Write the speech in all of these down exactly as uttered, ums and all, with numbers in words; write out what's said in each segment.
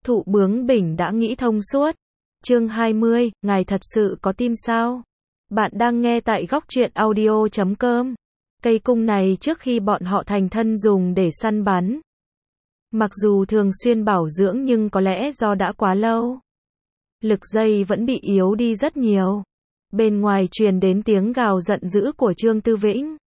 Thụ bướng bỉnh đã nghĩ thông suốt. Chương hai mươi, ngài thật sự có tim sao? Bạn đang nghe tại góc truyện audio chấm com. Cây cung này trước khi bọn họ thành thân dùng để săn bắn. Mặc dù thường xuyên bảo dưỡng nhưng có lẽ do đã quá lâu, lực dây vẫn bị yếu đi rất nhiều. Bên ngoài truyền đến tiếng gào giận dữ của Trương Tư Vĩnh.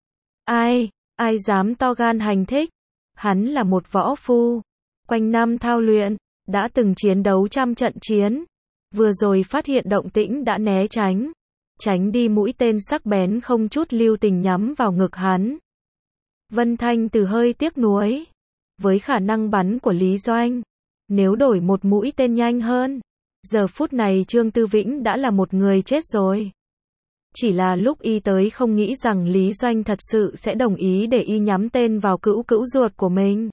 Ai, ai dám to gan hành thích? Hắn là một võ phu, quanh năm thao luyện, đã từng chiến đấu trăm trận chiến. Vừa rồi phát hiện động tĩnh đã né tránh, tránh đi mũi tên sắc bén không chút lưu tình nhắm vào ngực hắn. Vân Thanh Từ hơi tiếc nuối. Với khả năng bắn của Lý Doanh, nếu đổi một mũi tên nhanh hơn, giờ phút này Trương Tư Vĩnh đã là một người chết rồi. Chỉ là lúc y tới không nghĩ rằng Lý Doanh thật sự sẽ đồng ý để y nhắm tên vào cữu cữu ruột của mình.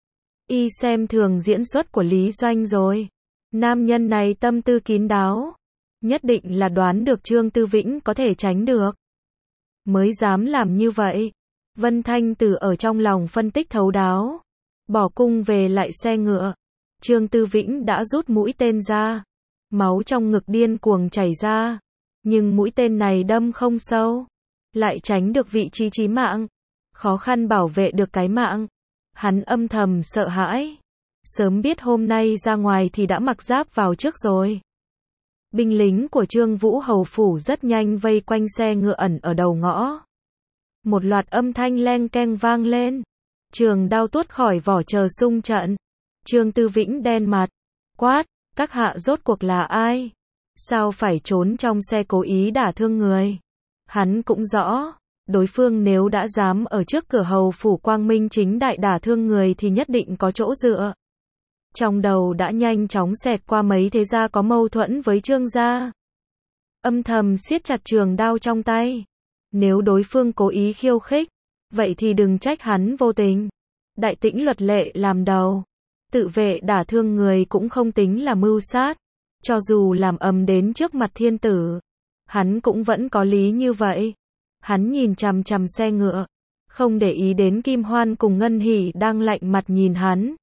Y xem thường diễn xuất của Lý Doanh rồi. Nam nhân này tâm tư kín đáo, nhất định là đoán được Trương Tư Vĩnh có thể tránh được, mới dám làm như vậy. Vân Thanh Từ ở trong lòng phân tích thấu đáo. Bỏ cung về lại xe ngựa. Trương Tư Vĩnh đã rút mũi tên ra. Máu trong ngực điên cuồng chảy ra. Nhưng mũi tên này đâm không sâu, lại tránh được vị trí chí mạng. Khó khăn bảo vệ được cái mạng. Hắn âm thầm sợ hãi. Sớm biết hôm nay ra ngoài thì đã mặc giáp vào trước rồi. Binh lính của Trương Vũ Hầu Phủ rất nhanh vây quanh xe ngựa ẩn ở đầu ngõ. Một loạt âm thanh leng keng vang lên. Trường đao tuốt khỏi vỏ chờ xung trận. Trương Tư Vĩnh đen mặt, quát, các hạ rốt cuộc là ai? Sao phải trốn trong xe cố ý đả thương người? Hắn cũng rõ, đối phương nếu đã dám ở trước cửa hầu phủ quang minh chính đại đả thương người thì nhất định có chỗ dựa. Trong đầu đã nhanh chóng xẹt qua mấy thế gia có mâu thuẫn với Trương gia. Âm thầm siết chặt trường đao trong tay. Nếu đối phương cố ý khiêu khích, vậy thì đừng trách hắn vô tình. Đại tĩnh luật lệ làm đầu, tự vệ đả thương người cũng không tính là mưu sát. Cho dù làm ầm đến trước mặt thiên tử, hắn cũng vẫn có lý như vậy. Hắn nhìn chằm chằm xe ngựa, không để ý đến Kim Hoan cùng Ngân Hỷ đang lạnh mặt nhìn hắn.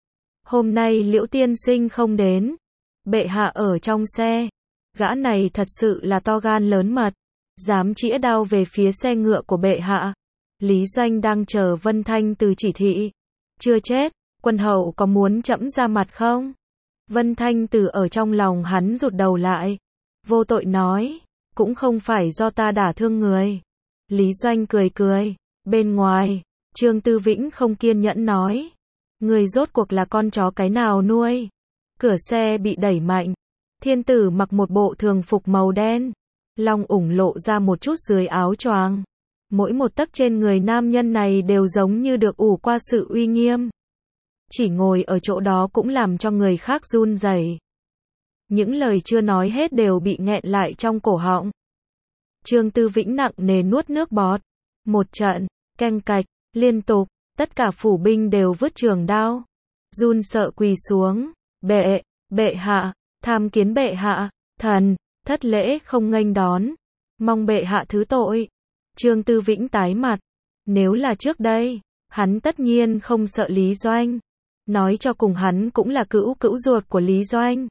Hôm nay Liễu tiên sinh không đến, bệ hạ ở trong xe. Gã này thật sự là to gan lớn mật, dám chĩa đao về phía xe ngựa của bệ hạ. Lý Doanh đang chờ Vân Thanh Từ chỉ thị. Chưa chết, quân hậu có muốn trẫm ra mặt không? Vân Thanh Từ ở trong lòng hắn rụt đầu lại. Vô tội nói, cũng không phải do ta đả thương người. Lý Doanh cười cười. Bên ngoài, Trương Tư Vĩnh không kiên nhẫn nói. Người rốt cuộc là con chó cái nào nuôi? Cửa xe bị đẩy mạnh. Thiên tử mặc một bộ thường phục màu đen. Long ủng lộ ra một chút dưới áo choàng. Mỗi một tấc trên người nam nhân này đều giống như được ủ qua sự uy nghiêm. Chỉ ngồi ở chỗ đó cũng làm cho người khác run rẩy. Những lời chưa nói hết đều bị nghẹn lại trong cổ họng. Trương Tư Vĩnh nặng nề nuốt nước bọt. Một trận, keng cạch, liên tục, tất cả phủ binh đều vứt trường đao. Run sợ quỳ xuống. Bệ, bệ hạ, tham kiến bệ hạ, thần, thất lễ không nghênh đón. Mong bệ hạ thứ tội. Trương Tư Vĩnh tái mặt. Nếu là trước đây, hắn tất nhiên không sợ Lý Doanh. Nói cho cùng hắn cũng là cữu cữu ruột của Lý Doanh.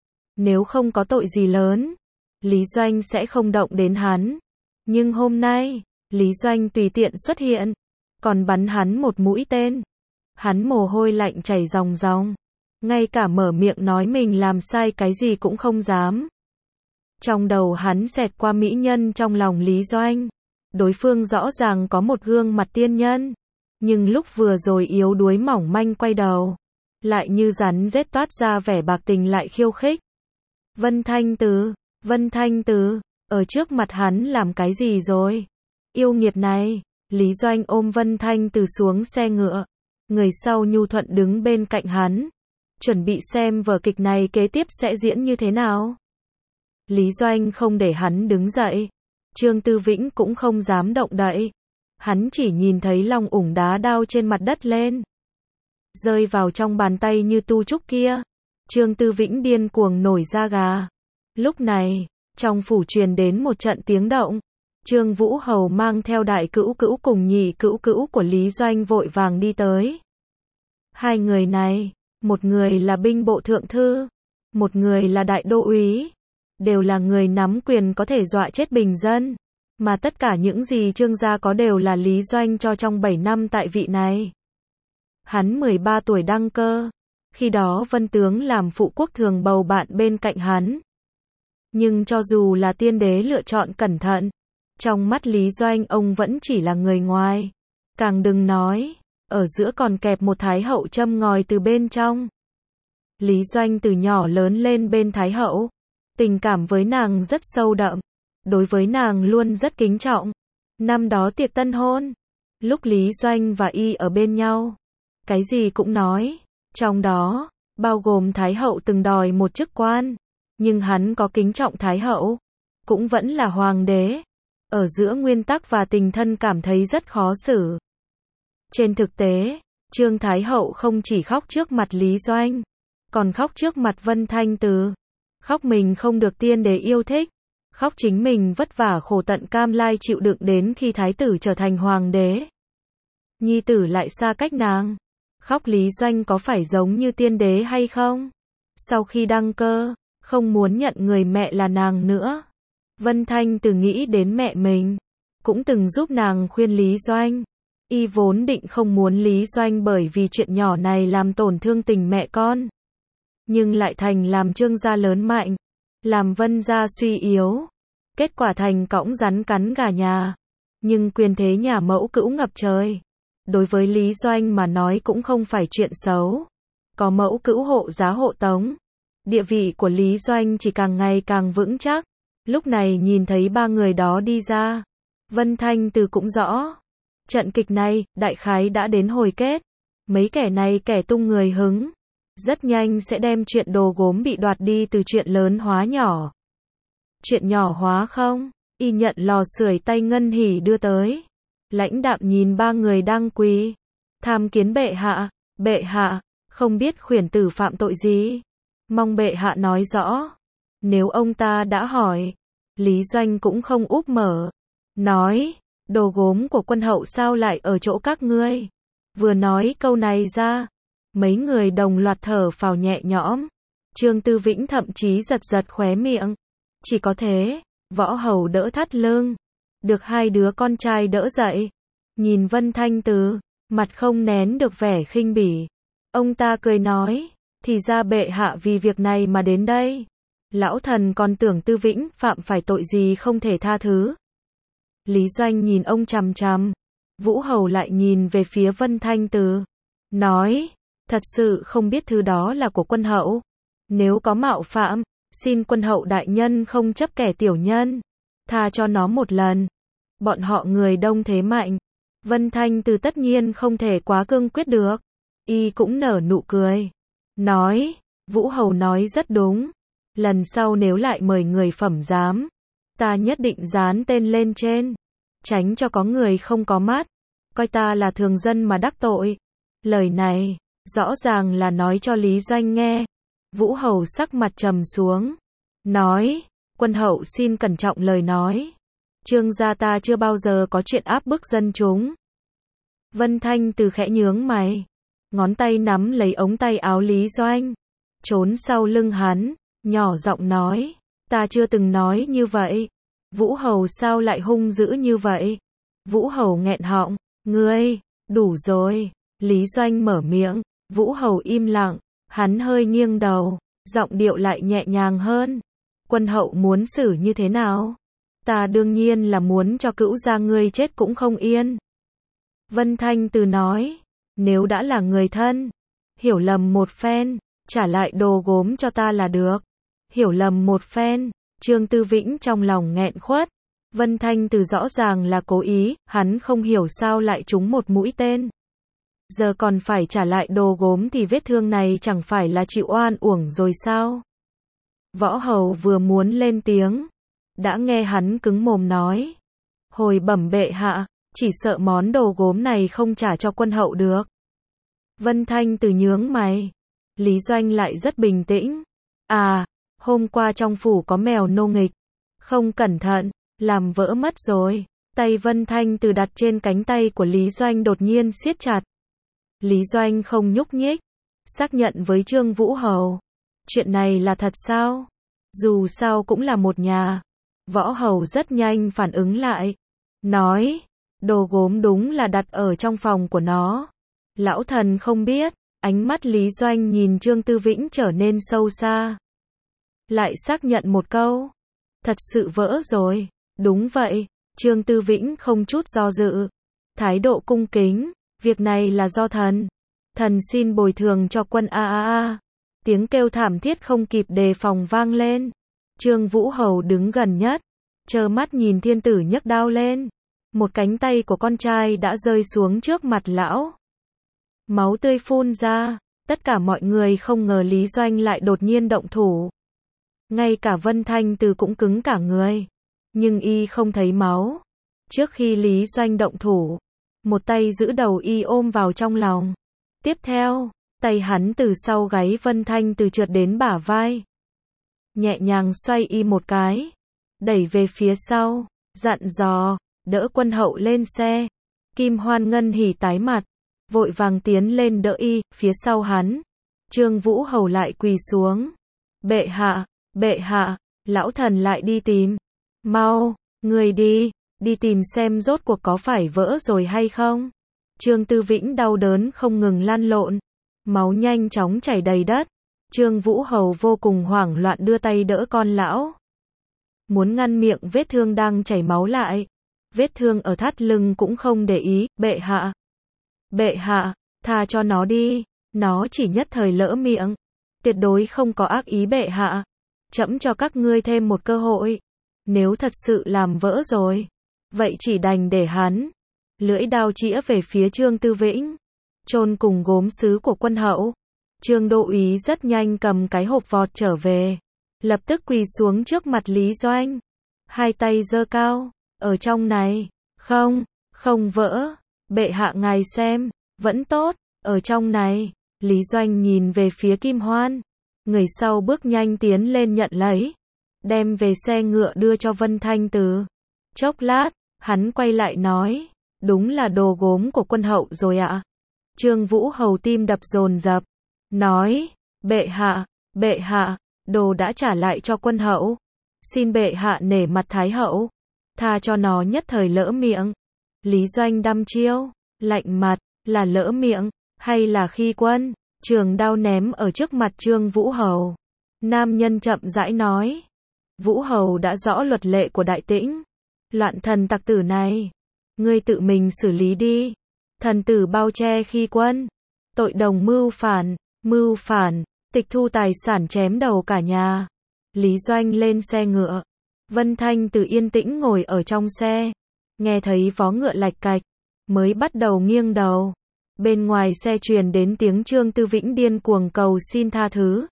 Nếu không có tội gì lớn, Lý Doanh sẽ không động đến hắn. Nhưng hôm nay, Lý Doanh tùy tiện xuất hiện, còn bắn hắn một mũi tên. Hắn mồ hôi lạnh chảy ròng ròng, ngay cả mở miệng nói mình làm sai cái gì cũng không dám. Trong đầu hắn xẹt qua mỹ nhân trong lòng Lý Doanh. Đối phương rõ ràng có một gương mặt tiên nhân, nhưng lúc vừa rồi yếu đuối mỏng manh quay đầu, lại như rắn rết toát ra vẻ bạc tình lại khiêu khích. Vân Thanh Từ, Vân Thanh Từ, ở trước mặt hắn làm cái gì rồi? Yêu nghiệt này. Lý Doanh ôm Vân Thanh Từ xuống xe ngựa. Người sau nhu thuận đứng bên cạnh hắn, chuẩn bị xem vở kịch này kế tiếp sẽ diễn như thế nào. Lý Doanh không để hắn đứng dậy. Trương Tư Vĩnh cũng không dám động đậy. Hắn chỉ nhìn thấy Long ủng đá đao trên mặt đất lên, rơi vào trong bàn tay như tu trúc kia. Trương Tư Vĩnh điên cuồng nổi da gà. Lúc này, trong phủ truyền đến một trận tiếng động. Trương Vũ Hầu mang theo đại cữu cữu cùng nhị cữu cữu của Lý Doanh vội vàng đi tới. Hai người này, Một người là binh bộ thượng thư, một người là đại đô úy, đều là người nắm quyền có thể dọa chết bình dân. Mà tất cả những gì Trương gia có đều là Lý Doanh cho trong bảy năm tại vị này. Hắn mười ba tuổi đăng cơ, khi đó Vân Tướng làm phụ quốc thường bầu bạn bên cạnh hắn. Nhưng cho dù là tiên đế lựa chọn cẩn thận, trong mắt Lý Doanh ông vẫn chỉ là người ngoài. Càng đừng nói, ở giữa còn kẹp một thái hậu châm ngòi từ bên trong. Lý Doanh từ nhỏ lớn lên bên thái hậu, tình cảm với nàng rất sâu đậm, đối với nàng luôn rất kính trọng. Năm đó tiệc tân hôn, lúc Lý Doanh và y ở bên nhau, cái gì cũng nói, trong đó, bao gồm thái hậu từng đòi một chức quan, nhưng hắn có kính trọng thái hậu, cũng vẫn là hoàng đế. Ở giữa nguyên tắc và tình thân cảm thấy rất khó xử. Trên thực tế, Trương Thái Hậu không chỉ khóc trước mặt Lý Doanh, còn khóc trước mặt Vân Thanh Từ. Khóc mình không được tiên đế yêu thích, khóc chính mình vất vả khổ tận cam lai chịu đựng đến khi thái tử trở thành hoàng đế. Nhi tử lại xa cách nàng. Khóc Lý Doanh có phải giống như tiên đế hay không? Sau khi đăng cơ, không muốn nhận người mẹ là nàng nữa. Vân Thanh Từ nghĩ đến mẹ mình, cũng từng giúp nàng khuyên Lý Doanh. Y vốn định không muốn Lý Doanh bởi vì chuyện nhỏ này làm tổn thương tình mẹ con. Nhưng lại thành làm Trương gia lớn mạnh, làm Vân gia suy yếu. Kết quả thành cõng rắn cắn gà nhà. Nhưng quyền thế nhà mẫu cữu ngập trời. Đối với Lý Doanh mà nói cũng không phải chuyện xấu. Có mẫu cữu hộ giá hộ tống, địa vị của Lý Doanh chỉ càng ngày càng vững chắc. Lúc này nhìn thấy ba người đó đi ra, Vân Thanh Từ cũng rõ. Trận kịch này, đại khái đã đến hồi kết. Mấy kẻ này kẻ tung người hứng. Rất nhanh sẽ đem chuyện đồ gốm bị đoạt đi từ chuyện lớn hóa nhỏ. Chuyện nhỏ hóa không? Y nhận lò sưởi tay Ngân Hỷ đưa tới. Lãnh đạm nhìn ba người đang quỳ. Tham kiến bệ hạ, bệ hạ, không biết khuyển tử phạm tội gì. Mong bệ hạ nói rõ. Nếu ông ta đã hỏi, Lý Doanh cũng không úp mở. Nói, đồ gốm của quân hậu sao lại ở chỗ các ngươi? Vừa nói câu này ra, mấy người đồng loạt thở phào nhẹ nhõm. Trương Tư Vĩnh thậm chí giật giật khóe miệng. Chỉ có thế, Võ Hầu đỡ thắt lưng. Được hai đứa con trai đỡ dậy. Nhìn Vân Thanh Từ, mặt không nén được vẻ khinh bỉ. Ông ta cười nói, thì ra bệ hạ vì việc này mà đến đây. Lão thần còn tưởng Tư Vĩnh phạm phải tội gì không thể tha thứ. Lý Doanh nhìn ông chằm chằm. Vũ Hầu lại nhìn về phía Vân Thanh Từ. Nói, thật sự không biết thứ đó là của quân hậu. Nếu có mạo phạm, xin quân hậu đại nhân không chấp kẻ tiểu nhân. Tha cho nó một lần. Bọn họ người đông thế mạnh. Vân Thanh Từ tất nhiên không thể quá cương quyết được. Y cũng nở nụ cười. Nói, Vũ Hầu nói rất đúng. Lần sau nếu lại mời người phẩm giám, ta nhất định dán tên lên trên. Tránh cho có người không có mắt, coi ta là thường dân mà đắc tội. Lời này, rõ ràng là nói cho Lý Doanh nghe. Vũ Hầu sắc mặt trầm xuống. Nói, quân hậu xin cẩn trọng lời nói. Trương gia ta chưa bao giờ có chuyện áp bức dân chúng. Vân Thanh Từ khẽ nhướng mày. Ngón tay nắm lấy ống tay áo Lý Doanh. Trốn sau lưng hắn, nhỏ giọng nói. Ta chưa từng nói như vậy. Vũ Hầu sao lại hung dữ như vậy? Vũ Hầu nghẹn họng. Ngươi, đủ rồi. Lý Doanh mở miệng. Vũ Hầu im lặng. Hắn hơi nghiêng đầu. Giọng điệu lại nhẹ nhàng hơn. Quân hậu muốn xử như thế nào? Ta đương nhiên là muốn cho cữu gia ngươi chết cũng không yên. Vân Thanh Từ nói. Nếu đã là người thân, hiểu lầm một phen, trả lại đồ gốm cho ta là được. Hiểu lầm một phen. Trương Tư Vĩnh trong lòng nghẹn khuất. Vân Thanh Từ rõ ràng là cố ý, hắn không hiểu sao lại trúng một mũi tên. Giờ còn phải trả lại đồ gốm thì vết thương này chẳng phải là chịu oan uổng rồi sao? Võ Hầu vừa muốn lên tiếng, đã nghe hắn cứng mồm nói. Hồi bẩm bệ hạ, chỉ sợ món đồ gốm này không trả cho quân hậu được. Vân Thanh Từ nhướng mày. Lý Doanh lại rất bình tĩnh. À, hôm qua trong phủ có mèo nô nghịch. Không cẩn thận, làm vỡ mất rồi. Tay Vân Thanh Từ đặt trên cánh tay của Lý Doanh đột nhiên siết chặt. Lý Doanh không nhúc nhích. xác nhận với Trương Vũ Hầu. Chuyện này là thật sao? Dù sao cũng là một nhà. Võ Hầu rất nhanh phản ứng lại. Nói, đồ gốm đúng là đặt ở trong phòng của nó. Lão thần không biết. Ánh mắt Lý Doanh nhìn Trương Tư Vĩnh trở nên sâu xa. Lại xác nhận một câu. Thật sự vỡ rồi. Đúng vậy. Trương Tư Vĩnh không chút do dự. Thái độ cung kính. Việc này là do thần. Thần xin bồi thường cho quân a a a. Tiếng kêu thảm thiết không kịp đề phòng vang lên. Trương Vũ Hầu đứng gần nhất. Trơ mắt nhìn thiên tử nhấc đao lên. Một cánh tay của con trai đã rơi xuống trước mặt lão. Máu tươi phun ra. Tất cả mọi người không ngờ Lý Doanh lại đột nhiên động thủ. Ngay cả Vân Thanh Từ cũng cứng cả người. Nhưng y không thấy máu. Trước khi Lý Doanh động thủ, một tay giữ đầu y ôm vào trong lòng. Tiếp theo, tay hắn từ sau gáy Vân Thanh Từ trượt đến bả vai. Nhẹ nhàng xoay y một cái. Đẩy về phía sau. Dặn dò, đỡ quân hậu lên xe. Kim Hoan Ngân hỉ tái mặt. Vội vàng tiến lên đỡ y, phía sau hắn. Trương Vũ Hầu lại quỳ xuống. Bệ hạ, bệ hạ, lão thần lại đi tìm. Mau, người đi, đi tìm xem rốt cuộc có phải vỡ rồi hay không. Trương Tư Vĩnh đau đớn không ngừng lăn lộn. Máu nhanh chóng chảy đầy đất. Trương Vũ Hầu vô cùng hoảng loạn đưa tay đỡ con lão. Muốn ngăn miệng vết thương đang chảy máu lại. Vết thương ở thắt lưng cũng không để ý, bệ hạ. Bệ hạ, tha cho nó đi, nó chỉ nhất thời lỡ miệng. Tuyệt đối không có ác ý bệ hạ. Trẫm cho các ngươi thêm một cơ hội. Nếu thật sự làm vỡ rồi, vậy chỉ đành để hắn. Lưỡi đao chĩa về phía Trương Tư Vĩnh. Chôn cùng gốm sứ của quân hậu. Trương Đô úy rất nhanh cầm cái hộp vọt trở về. Lập tức quỳ xuống trước mặt Lý Doanh. Hai tay giơ cao. Ở trong này. Không, không vỡ. Bệ hạ ngài xem. Vẫn tốt. Ở trong này. Lý Doanh nhìn về phía Kim Hoan. Người sau bước nhanh tiến lên nhận lấy. Đem về xe ngựa đưa cho Vân Thanh Từ. Chốc lát, hắn quay lại nói. Đúng là đồ gốm của quân hậu rồi ạ. Trương Vũ Hầu tim đập dồn dập. Nói. Bệ hạ, bệ hạ, đồ đã trả lại cho quân hậu. Xin bệ hạ nể mặt Thái hậu. Tha cho nó nhất thời lỡ miệng. Lý Doanh đăm chiêu. Lạnh mặt, là lỡ miệng, hay là khi quân. Trường đao ném ở trước mặt Trương Vũ Hầu. Nam nhân chậm rãi nói. Vũ Hầu đã rõ luật lệ của Đại Tĩnh. Loạn thần tặc tử này. Ngươi tự mình xử lý đi. Thần tử bao che khi quân. Tội đồng mưu phản. Mưu phản. Tịch thu tài sản chém đầu cả nhà. Lý Doanh lên xe ngựa. Vân Thanh Từ yên tĩnh ngồi ở trong xe. Nghe thấy vó ngựa lạch cạch. Mới bắt đầu nghiêng đầu. Bên ngoài xe truyền đến tiếng Trương Tư Vĩnh điên cuồng cầu xin tha thứ.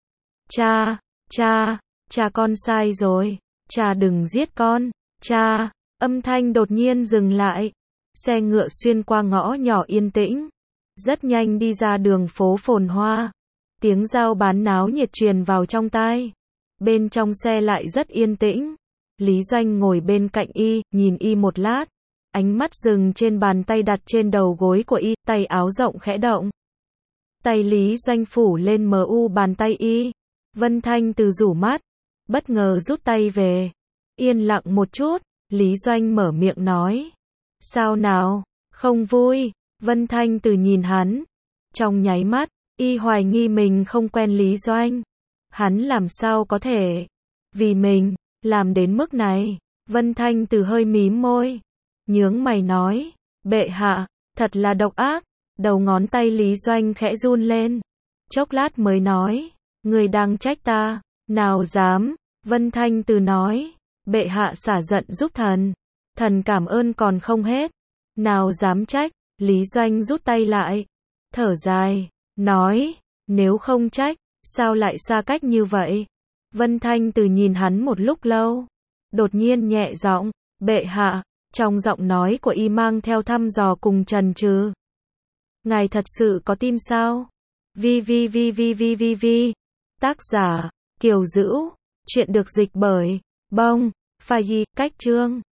Cha, cha, cha con sai rồi. Cha đừng giết con. Cha, âm thanh đột nhiên dừng lại. Xe ngựa xuyên qua ngõ nhỏ yên tĩnh. Rất nhanh đi ra đường phố phồn hoa. Tiếng giao bán náo nhiệt truyền vào trong tai. Bên trong xe lại rất yên tĩnh. Lý Doanh ngồi bên cạnh y, nhìn y một lát. Ánh mắt dừng trên bàn tay đặt trên đầu gối của y, tay áo rộng khẽ động. Tay Lý Doanh phủ lên mờ u bàn tay y. Vân Thanh Từ rủ mắt. Bất ngờ rút tay về. Yên lặng một chút, Lý Doanh mở miệng nói. Sao nào, không vui? Vân Thanh Từ nhìn hắn. Trong nháy mắt, y hoài nghi mình không quen Lý Doanh. Hắn làm sao có thể vì mình làm đến mức này? Vân Thanh Từ hơi mím môi, nhướng mày nói, bệ hạ, thật là độc ác. Đầu ngón tay Lý Doanh khẽ run lên. Chốc lát mới nói, người đang trách ta? Nào dám. Vân Thanh Từ nói, bệ hạ xả giận giúp thần. Thần cảm ơn còn không hết. Nào dám trách. Lý Doanh rút tay lại. Thở dài, nói, nếu không trách, sao lại xa cách như vậy? Vân Thanh Từ nhìn hắn một lúc lâu. Đột nhiên nhẹ giọng, bệ hạ. Trong giọng nói của y mang theo thăm dò cùng chần chừ. Ngài thật sự có tim sao? Vi vi vi vi vi vi vi. Tác giả, Kiều Dữu. Chuyện được dịch bởi Bông Phai. Cách chương